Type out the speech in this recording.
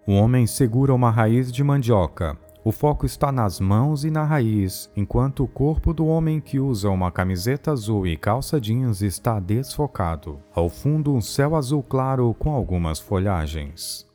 O homem segura uma raiz de mandioca. O foco está nas mãos e na raiz, enquanto o corpo do homem que usa uma camiseta azul e calça jeans está desfocado. Ao fundo, um céu azul claro com algumas folhagens.